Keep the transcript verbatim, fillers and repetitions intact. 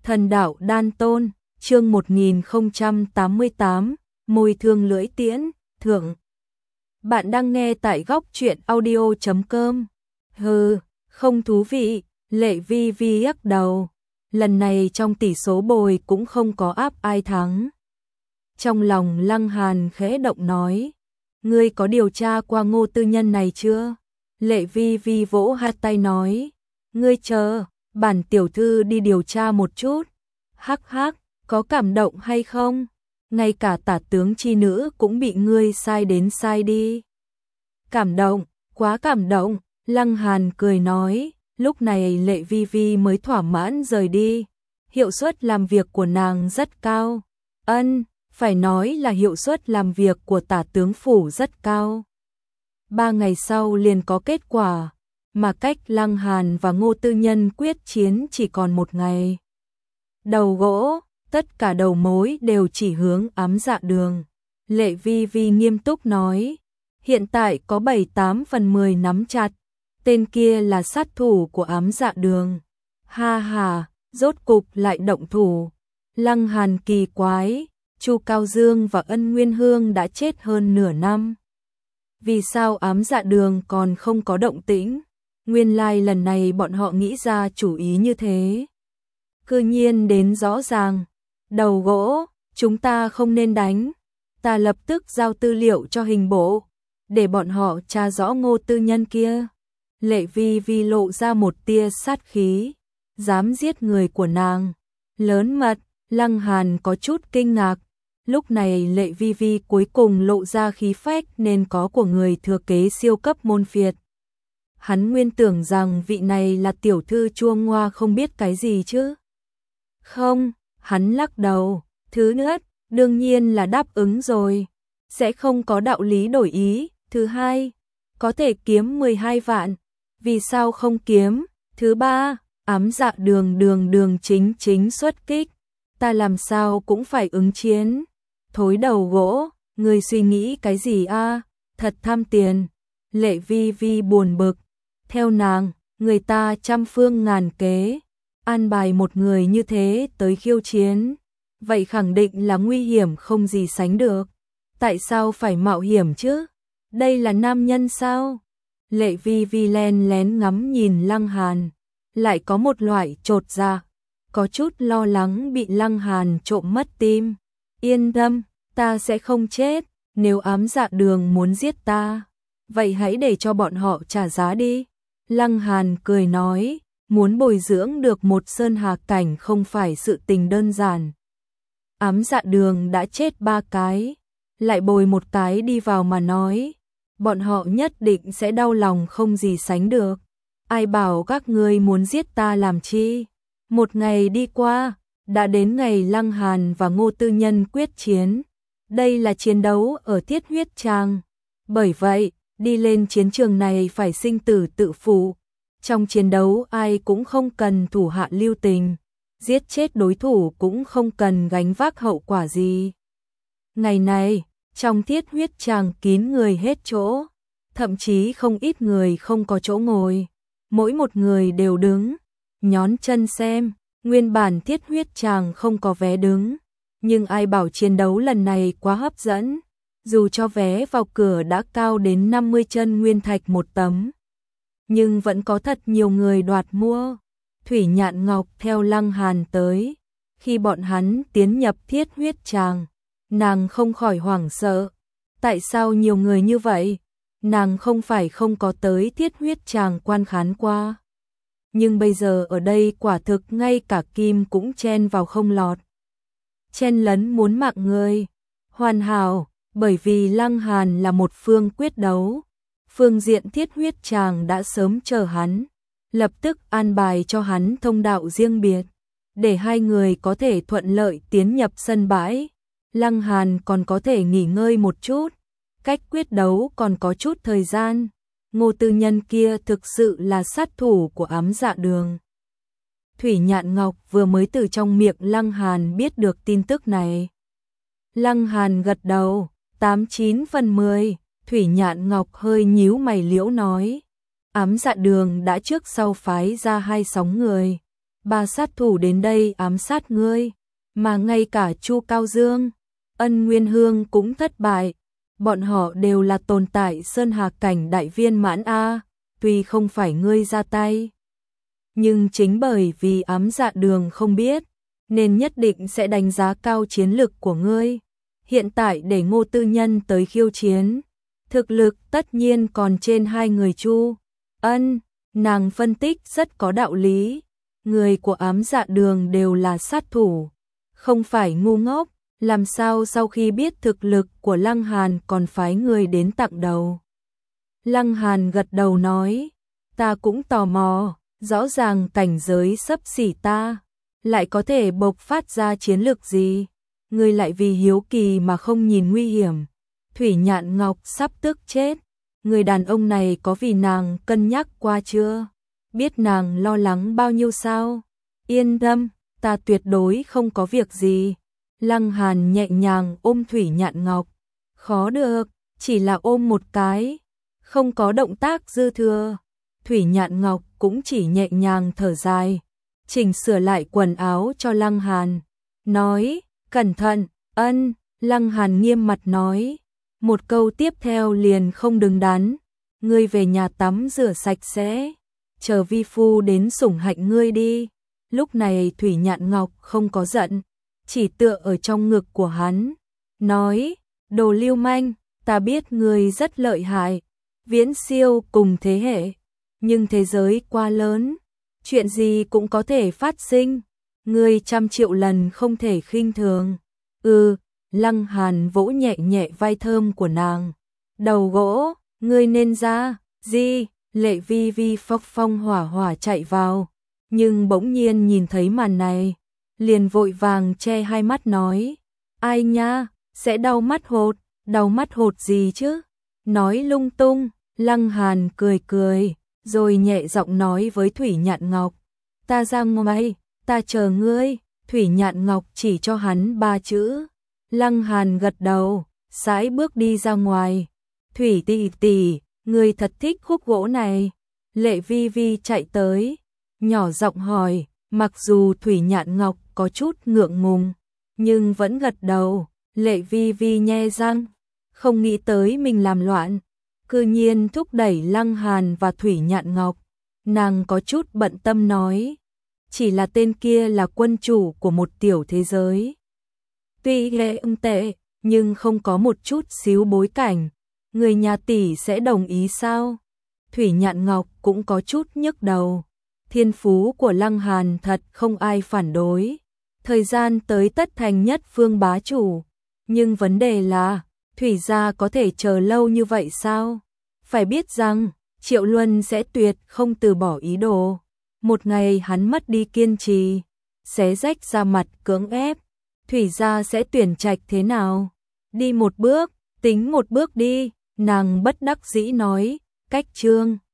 Thần đạo đan tôn, chương một nghìn không trăm tám mươi tám, môi thương lưỡi tiễn, thượng. Bạn đang nghe tại góc truyện audio chấm com. Hừ, không thú vị, Lệ Vi Vi lắc đầu. Lần này trong tỷ số bồi cũng không có áp ai thắng. Trong lòng Lăng Hàn khẽ động nói, ngươi có điều tra qua Ngô tư nhân này chưa? Lệ Vi Vi vỗ hai tay nói, ngươi chờ, bản tiểu thư đi điều tra một chút. Hắc hắc, có cảm động hay không? Ngay cả tả tướng chi nữ cũng bị ngươi sai đến sai đi. Cảm động, quá cảm động, Lăng Hàn cười nói, lúc này Lệ Vi Vi mới thỏa mãn rời đi. Hiệu suất làm việc của nàng rất cao. Ân, phải nói là hiệu suất làm việc của tả tướng phủ rất cao. Ba ngày sau liền có kết quả, mà cách Lăng Hàn và Ngô tư nhân quyết chiến chỉ còn một ngày. Đầu gỗ, tất cả đầu mối đều chỉ hướng Ám Dạ Đường. Lệ Vi Vi nghiêm túc nói, hiện tại có bảy tám phần mười nắm chặt, tên kia là sát thủ của Ám Dạ Đường. Ha ha, rốt cục lại động thủ. Lăng Hàn kỳ quái, Chu Cao Dương và Ân Nguyên Hương đã chết hơn nửa năm. Vì sao Ám Dạ Đường còn không có động tĩnh? Nguyên lai like lần này bọn họ nghĩ ra chủ ý như thế. Cư nhiên đến rõ ràng. Đầu gỗ, chúng ta không nên đánh. Ta lập tức giao tư liệu cho hình bộ, để bọn họ tra rõ Ngô tư nhân kia. Lệ Vi Vi lộ ra một tia sát khí. Dám giết người của nàng. Lớn mật, Lăng Hàn có chút kinh ngạc. Lúc này Lệ Vi Vi cuối cùng lộ ra khí phách nên có của người thừa kế siêu cấp môn phiệt. Hắn nguyên tưởng rằng vị này là tiểu thư chua ngoa không biết cái gì chứ. Không, hắn lắc đầu. Thứ nhất, đương nhiên là đáp ứng rồi. Sẽ không có đạo lý đổi ý. Thứ hai, có thể kiếm mười hai vạn. Vì sao không kiếm? Thứ ba, Ám Dạ Đường đường đường chính chính xuất kích. Ta làm sao cũng phải ứng chiến. Thối đầu gỗ, người suy nghĩ cái gì a? Thật tham tiền. Lệ Vi Vi buồn bực. Theo nàng, người ta trăm phương ngàn kế, an bài một người như thế tới khiêu chiến, vậy khẳng định là nguy hiểm không gì sánh được. Tại sao phải mạo hiểm chứ? Đây là nam nhân sao? Lệ Vi Vi len lén ngắm nhìn Lăng Hàn, lại có một loại chột dạ, có chút lo lắng bị Lăng Hàn trộm mất tim. Yên tâm, ta sẽ không chết. Nếu Ám Dạ Đường muốn giết ta, vậy hãy để cho bọn họ trả giá đi. Lăng Hàn cười nói, muốn bồi dưỡng được một sơn hà cảnh không phải sự tình đơn giản. Ám Dạ Đường đã chết ba cái, lại bồi một cái đi vào mà nói, bọn họ nhất định sẽ đau lòng không gì sánh được. Ai bảo các ngươi muốn giết ta làm chi? Một ngày đi qua, đã đến ngày Lăng Hàn và Ngô tư nhân quyết chiến. Đây là chiến đấu ở Thiết Huyết Tràng. Bởi vậy, đi lên chiến trường này phải sinh tử tự phụ. Trong chiến đấu ai cũng không cần thủ hạ lưu tình, giết chết đối thủ cũng không cần gánh vác hậu quả gì. Ngày này, trong Thiết Huyết Tràng kín người hết chỗ, thậm chí không ít người không có chỗ ngồi. Mỗi một người đều đứng, nhón chân xem. Nguyên bản Thiết Huyết Tràng không có vé đứng, nhưng ai bảo chiến đấu lần này quá hấp dẫn. Dù cho vé vào cửa đã cao đến năm mươi chân nguyên thạch một tấm, nhưng vẫn có thật nhiều người đoạt mua. Thủy Nhạn Ngọc theo Lăng Hàn tới. Khi bọn hắn tiến nhập Thiết Huyết Tràng, nàng không khỏi hoảng sợ. Tại sao nhiều người như vậy? Nàng không phải không có tới Thiết Huyết Tràng quan khán qua. Nhưng bây giờ ở đây quả thực ngay cả kim cũng chen vào không lọt. Chen lấn muốn mạng người. Hoàn hảo, bởi vì Lăng Hàn là một phương quyết đấu. Phương diện Thiết Huyết Tràng đã sớm chờ hắn, lập tức an bài cho hắn thông đạo riêng biệt, để hai người có thể thuận lợi tiến nhập sân bãi. Lăng Hàn còn có thể nghỉ ngơi một chút, cách quyết đấu còn có chút thời gian. Ngô tư nhân kia thực sự là sát thủ của Ám Dạ Đường. Thủy Nhạn Ngọc vừa mới từ trong miệng Lăng Hàn biết được tin tức này. Lăng Hàn gật đầu, tám chín phần mười. Thủy Nhạn Ngọc hơi nhíu mày liễu nói, Ám Dạ Đường đã trước sau phái ra hai sóng người, ba sát thủ đến đây ám sát ngươi, mà ngay cả Chu Cao Dương, Ân Nguyên Hương cũng thất bại. Bọn họ đều là tồn tại sơn hà cảnh đại viên mãn a, tuy không phải ngươi ra tay, nhưng chính bởi vì ám dạ đường không biết, nên nhất định sẽ đánh giá cao chiến lực của ngươi. Hiện tại để Ngô Tư Nhân tới khiêu chiến, thực lực tất nhiên còn trên hai người Chu Ân. Nàng phân tích rất có đạo lý, người của ám dạ đường đều là sát thủ, không phải ngu ngốc, làm sao sau khi biết thực lực của Lăng Hàn còn phái người đến tặng đầu. Lăng Hàn gật đầu nói, ta cũng tò mò, rõ ràng cảnh giới xấp xỉ ta, lại có thể bộc phát ra chiến lược gì, người lại vì hiếu kỳ mà không nhìn nguy hiểm. Thủy Nhạn Ngọc sắp tức chết, người đàn ông này có vì nàng cân nhắc qua chưa? Biết nàng lo lắng bao nhiêu sao? Yên tâm, ta tuyệt đối không có việc gì. Lăng Hàn nhẹ nhàng ôm Thủy Nhạn Ngọc. Khó được, chỉ là ôm một cái, không có động tác dư thừa. Thủy Nhạn Ngọc cũng chỉ nhẹ nhàng thở dài, chỉnh sửa lại quần áo cho Lăng Hàn. Nói, cẩn thận, ân, Lăng Hàn nghiêm mặt nói. Một câu tiếp theo liền không đứng đắn. Ngươi về nhà tắm rửa sạch sẽ, chờ vi phu đến sủng hạnh ngươi đi. Lúc này Thủy Nhạn Ngọc không có giận, chỉ tựa ở trong ngực của hắn, nói, đồ lưu manh, ta biết ngươi rất lợi hại, viễn siêu cùng thế hệ, nhưng thế giới quá lớn, chuyện gì cũng có thể phát sinh, ngươi trăm triệu lần không thể khinh thường. Ừ, Lăng Hàn vỗ nhẹ nhẹ vai thơm của nàng, đầu gỗ, ngươi nên ra, gì, Lệ Vi Vi phốc phong hỏa hỏa chạy vào, nhưng bỗng nhiên nhìn thấy màn này, liền vội vàng che hai mắt nói, ai nha, sẽ đau mắt hột, đau mắt hột gì chứ, nói lung tung. Lăng Hàn cười cười, rồi nhẹ giọng nói với Thủy Nhạn Ngọc, ta ra ngoài, ta chờ ngươi. Thủy Nhạn Ngọc chỉ cho hắn ba chữ. Lăng Hàn gật đầu, sải bước đi ra ngoài. Thủy tỷ tỷ, ngươi thật thích khúc gỗ này. Lệ Vi Vi chạy tới, nhỏ giọng hỏi, mặc dù Thủy Nhạn Ngọc có chút ngượng ngùng, nhưng vẫn gật đầu. Lệ Vi Vi nhe răng, không nghĩ tới mình làm loạn, cư nhiên thúc đẩy Lăng Hàn và Thủy Nhạn Ngọc. Nàng có chút bận tâm nói, chỉ là tên kia là quân chủ của một tiểu thế giới. Tuy ghê ưng tệ, nhưng không có một chút xíu bối cảnh, người nhà tỷ sẽ đồng ý sao? Thủy Nhạn Ngọc cũng có chút nhức đầu. Thiên phú của Lăng Hàn thật không ai phản đối. Thời gian tới tất thành nhất phương bá chủ. Nhưng vấn đề là, Thủy gia có thể chờ lâu như vậy sao? Phải biết rằng, Triệu Luân sẽ tuyệt không từ bỏ ý đồ. Một ngày hắn mất đi kiên trì, xé rách ra mặt cưỡng ép, Thủy gia sẽ tuyển trạch thế nào? Đi một bước, tính một bước đi, nàng bất đắc dĩ nói, cách chương.